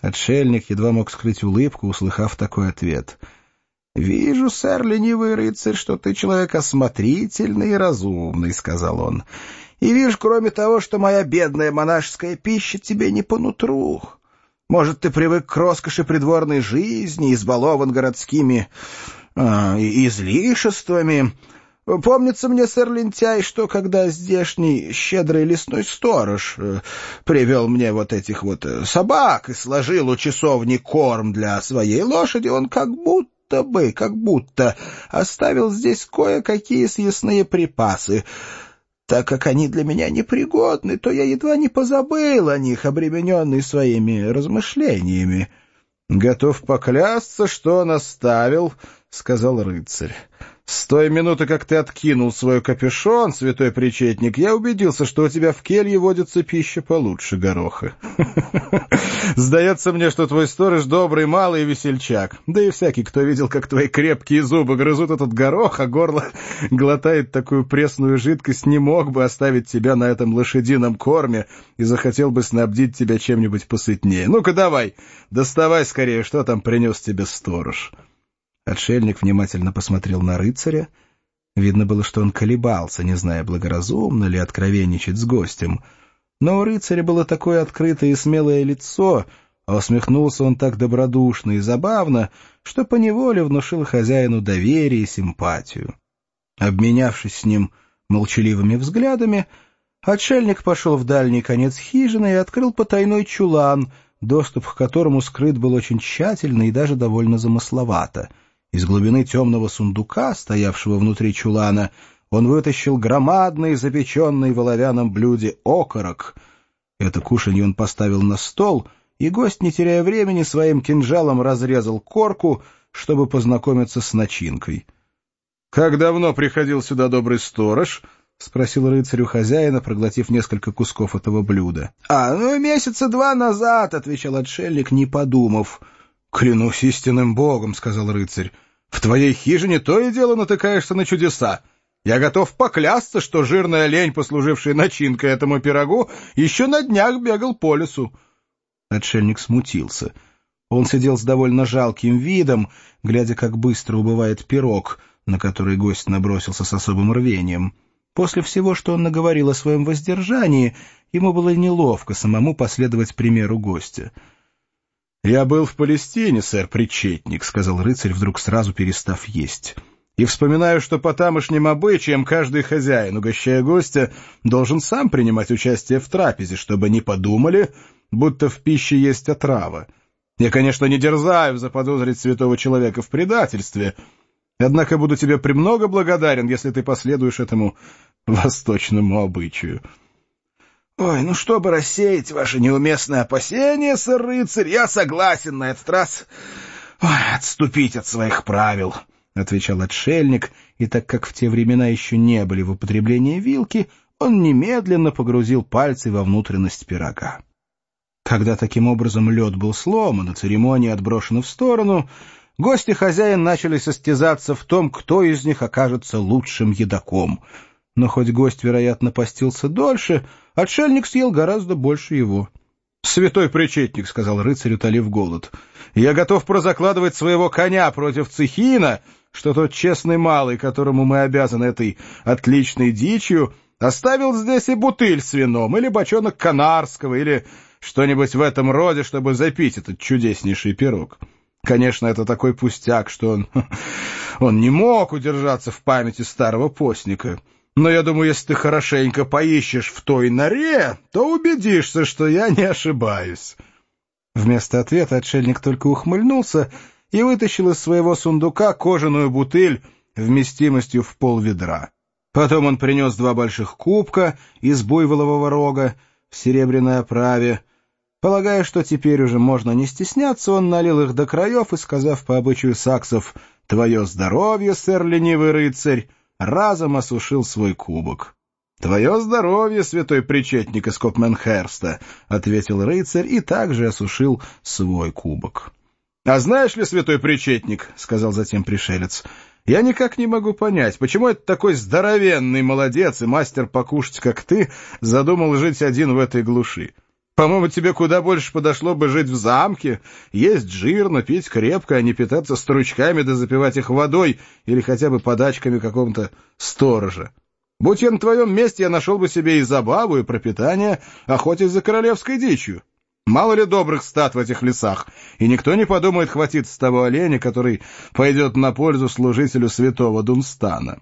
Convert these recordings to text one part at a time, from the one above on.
Отшельник едва мог скрыть улыбку, услыхав такой ответ. — Вижу, сэр, ленивый рыцарь, что ты человек осмотрительный и разумный, — сказал он. — И вижу, кроме того, что моя бедная монашеская пища тебе не по нутру. Может, ты привык к роскоши придворной жизни, избалован городскими излишествами. Помнится мне, сэр Лентяй, что когда здешний щедрый лесной сторож привел мне вот этих вот собак и сложил у часовни корм для своей лошади, он как будто оставил здесь кое-какие съестные припасы. Так как они для меня непригодны, то я едва не позабыл о них, обремененный своими размышлениями. — Готов поклясться, что он оставил, — сказал рыцарь. — С той минуты, как ты откинул свой капюшон, святой причетник, я убедился, что у тебя в келье водится пища получше гороха. Сдается мне, что твой сторож добрый, малый весельчак. Да и всякий, кто видел, как твои крепкие зубы грызут этот горох, а горло глотает такую пресную жидкость, не мог бы оставить тебя на этом лошадином корме и захотел бы снабдить тебя чем-нибудь посытнее. Ну-ка давай, доставай скорее, что там принес тебе сторож. Отшельник внимательно посмотрел на рыцаря. Видно было, что он колебался, не зная, благоразумно ли откровенничать с гостем. Но у рыцаря было такое открытое и смелое лицо, а усмехнулся он так добродушно и забавно, что поневоле внушил хозяину доверие и симпатию. Обменявшись с ним молчаливыми взглядами, отшельник пошел в дальний конец хижины и открыл потайной чулан, доступ к которому скрыт был очень тщательно и даже довольно замысловато. Из глубины темного сундука, стоявшего внутри чулана, он вытащил громадный, запеченный в оловянном блюде окорок. Это кушанье он поставил на стол, и гость, не теряя времени, своим кинжалом разрезал корку, чтобы познакомиться с начинкой. — Как давно приходил сюда добрый сторож? — спросил рыцарь у хозяина, проглотив несколько кусков этого блюда. — месяца 2 назад, — отвечал отшельник, не подумав. — Клянусь истинным богом, — сказал рыцарь, — в твоей хижине то и дело натыкаешься на чудеса. Я готов поклясться, что жирный олень, послуживший начинкой этому пирогу, еще на днях бегал по лесу. Отшельник смутился. Он сидел с довольно жалким видом, глядя, как быстро убывает пирог, на который гость набросился с особым рвением. После всего, что он наговорил о своем воздержании, ему было неловко самому последовать примеру гостя. — Я был в Палестине, сэр-причетник, — сказал рыцарь, вдруг сразу перестав есть. — И вспоминаю, что по тамошним обычаям каждый хозяин, угощая гостя, должен сам принимать участие в трапезе, чтобы не подумали, будто в пище есть отрава. Я, конечно, не дерзаю заподозрить святого человека в предательстве, однако буду тебе премного благодарен, если ты последуешь этому восточному обычаю. — Ой, чтобы рассеять ваши неуместные опасения, сэр-рыцарь, я согласен на этот раз отступить от своих правил, — отвечал отшельник, и так как в те времена еще не были в употреблении вилки, он немедленно погрузил пальцы во внутренность пирога. Когда таким образом лед был сломан, а церемония отброшена в сторону, гость и хозяин начали состязаться в том, кто из них окажется лучшим едоком. Но хоть гость, вероятно, постился дольше, отшельник съел гораздо больше его. — Святой причетник, — сказал рыцарь, утолив голод, — я готов прозакладывать своего коня против Цихина, что тот честный малый, которому мы обязаны этой отличной дичью, оставил здесь и бутыль с вином, или бочонок канарского, или что-нибудь в этом роде, чтобы запить этот чудеснейший пирог. Конечно, это такой пустяк, что он не мог удержаться в памяти старого постника. Но я думаю, если ты хорошенько поищешь в той норе, то убедишься, что я не ошибаюсь. Вместо ответа отшельник только ухмыльнулся и вытащил из своего сундука кожаную бутыль вместимостью в полведра. Потом он принес 2 больших кубка из буйволового рога в серебряной оправе. Полагая, что теперь уже можно не стесняться, он налил их до краев и, сказав по обычаю саксов «Твое здоровье, сэр ленивый рыцарь», разом осушил свой кубок. — Твое здоровье, святой причетник из Копменхерста, — ответил рыцарь и также осушил свой кубок. — А знаешь ли, святой причетник, — сказал затем пришелец, — я никак не могу понять, почему это такой здоровенный молодец и мастер покушать, как ты, задумал жить один в этой глуши. По-моему, тебе куда больше подошло бы жить в замке, есть жирно, пить крепко, а не питаться стручками да запивать их водой или хотя бы подачками какого-то сторожа. Будь я на твоем месте, я нашел бы себе и забаву, и пропитание, охотясь за королевской дичью. Мало ли добрых стад в этих лесах, и никто не подумает хватиться с того оленя, который пойдет на пользу служителю святого Дунстана».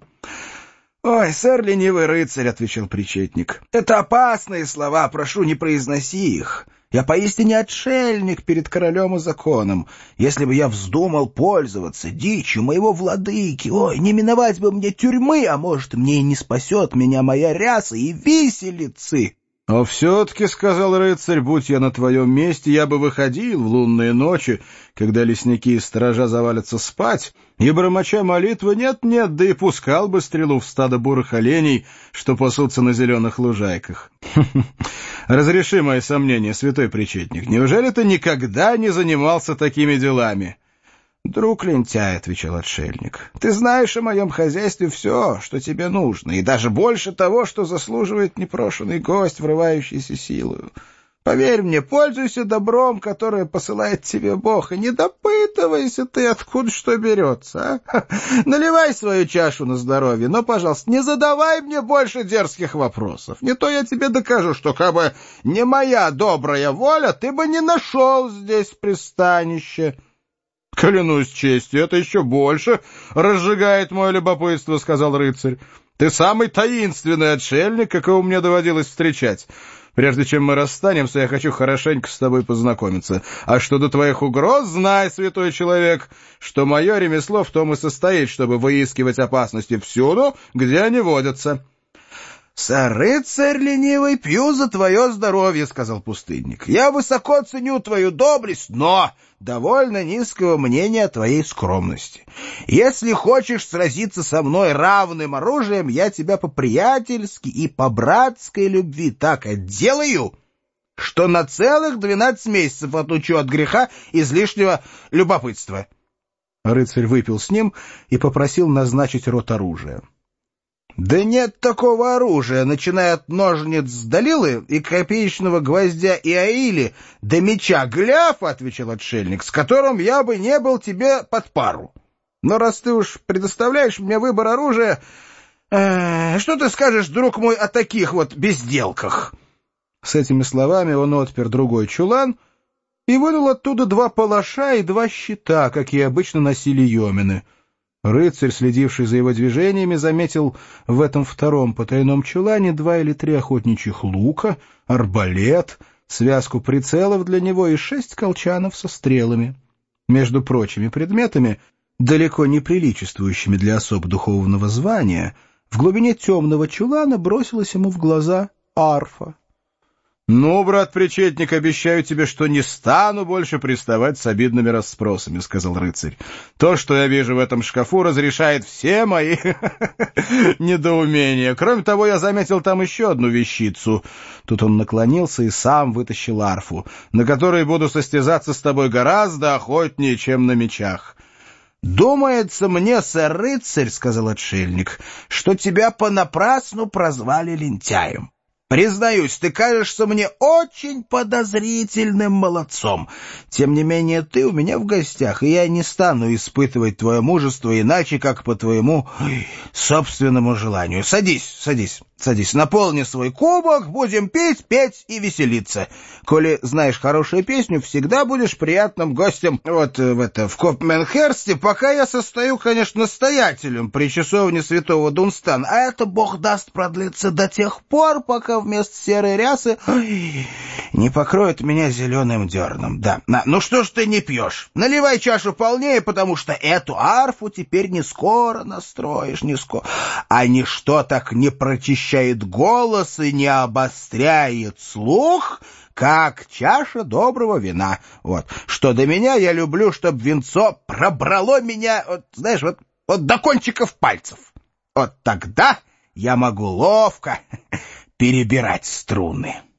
«Ой, сэр ленивый рыцарь», — отвечал причетник, — «это опасные слова, прошу, не произноси их. Я поистине отшельник перед королем и законом. Если бы я вздумал пользоваться дичью моего владыки, ой, не миновать бы мне тюрьмы, а может, мне и не спасет меня моя ряса и виселицы». «Но все-таки, — сказал рыцарь, — будь я на твоем месте, я бы выходил в лунные ночи, когда лесники и сторожа завалятся спать, и, бормоча молитвы, нет-нет, да и пускал бы стрелу в стадо бурых оленей, что пасутся на зеленых лужайках». «Разреши мои сомнения, святой причетник, неужели ты никогда не занимался такими делами?» «Друг лентяй, — отвечал отшельник, — ты знаешь о моем хозяйстве все, что тебе нужно, и даже больше того, что заслуживает непрошенный гость, врывающийся силою. Поверь мне, пользуйся добром, которое посылает тебе Бог, и не допытывайся ты, откуда что берется. Наливай свою чашу на здоровье, но, пожалуйста, не задавай мне больше дерзких вопросов. Не то я тебе докажу, что, кабы не моя добрая воля, ты бы не нашел здесь пристанище». «Клянусь честью, это еще больше разжигает мое любопытство», — сказал рыцарь. «Ты самый таинственный отшельник, какого мне доводилось встречать. Прежде чем мы расстанемся, я хочу хорошенько с тобой познакомиться. А что до твоих угроз, знай, святой человек, что мое ремесло в том и состоит, чтобы выискивать опасности всюду, где они водятся». «Сэр рыцарь ленивый, пью за твое здоровье», — сказал пустынник. «Я высоко ценю твою доблесть, но довольно низкого мнения о твоей скромности. Если хочешь сразиться со мной равным оружием, я тебя по-приятельски и по братской любви так отделаю, что на целых 12 месяцев отучу от греха излишнего любопытства». Рыцарь выпил с ним и попросил назначить рот оружия. «Да нет такого оружия, начиная от ножниц Далилы и копеечного гвоздя Иаили до меча Голиафа, — отвечал отшельник, — с которым я бы не был тебе под пару. Но раз ты уж предоставляешь мне выбор оружия, что ты скажешь, друг мой, о таких вот безделках?» С этими словами он отпер другой чулан и вынул оттуда 2 палаша и 2 щита, какие обычно носили йомены. Рыцарь, следивший за его движениями, заметил в этом втором потайном чулане 2 или 3 охотничьих лука, арбалет, связку прицелов для него и 6 колчанов со стрелами. Между прочими предметами, далеко не приличествующими для особ духовного звания, в глубине темного чулана бросилась ему в глаза арфа. «Ну, брат-причетник, обещаю тебе, что не стану больше приставать с обидными расспросами», — сказал рыцарь. «То, что я вижу в этом шкафу, разрешает все мои недоумения. Кроме того, я заметил там еще одну вещицу». Тут он наклонился и сам вытащил арфу, «на которой буду состязаться с тобой гораздо охотнее, чем на мечах». «Думается мне, сэр рыцарь, — сказал отшельник, — что тебя понапрасну прозвали лентяем. Признаюсь, ты кажешься мне очень подозрительным молодцом. Тем не менее, ты у меня в гостях, и я не стану испытывать твое мужество иначе, как по твоему собственному желанию. Садись, наполни свой кубок, будем пить, петь и веселиться. Коли знаешь хорошую песню, всегда будешь приятным гостем в Копменхерсте, пока я состою, конечно, настоятелем при часовне святого Дунстана, а это, бог даст, продлится до тех пор, пока вместо серой рясы не покроет меня зеленым дерном. Да, ну что ж ты не пьешь? Наливай чашу полнее, потому что эту арфу теперь не скоро настроишь, не скоро. А ничто так не прочищает голос и не обостряет слух, как чаша доброго вина. Вот. Что до меня, я люблю, чтобы винцо пробрало меня, вот до кончиков пальцев. Вот тогда я могу ловко перебирать струны.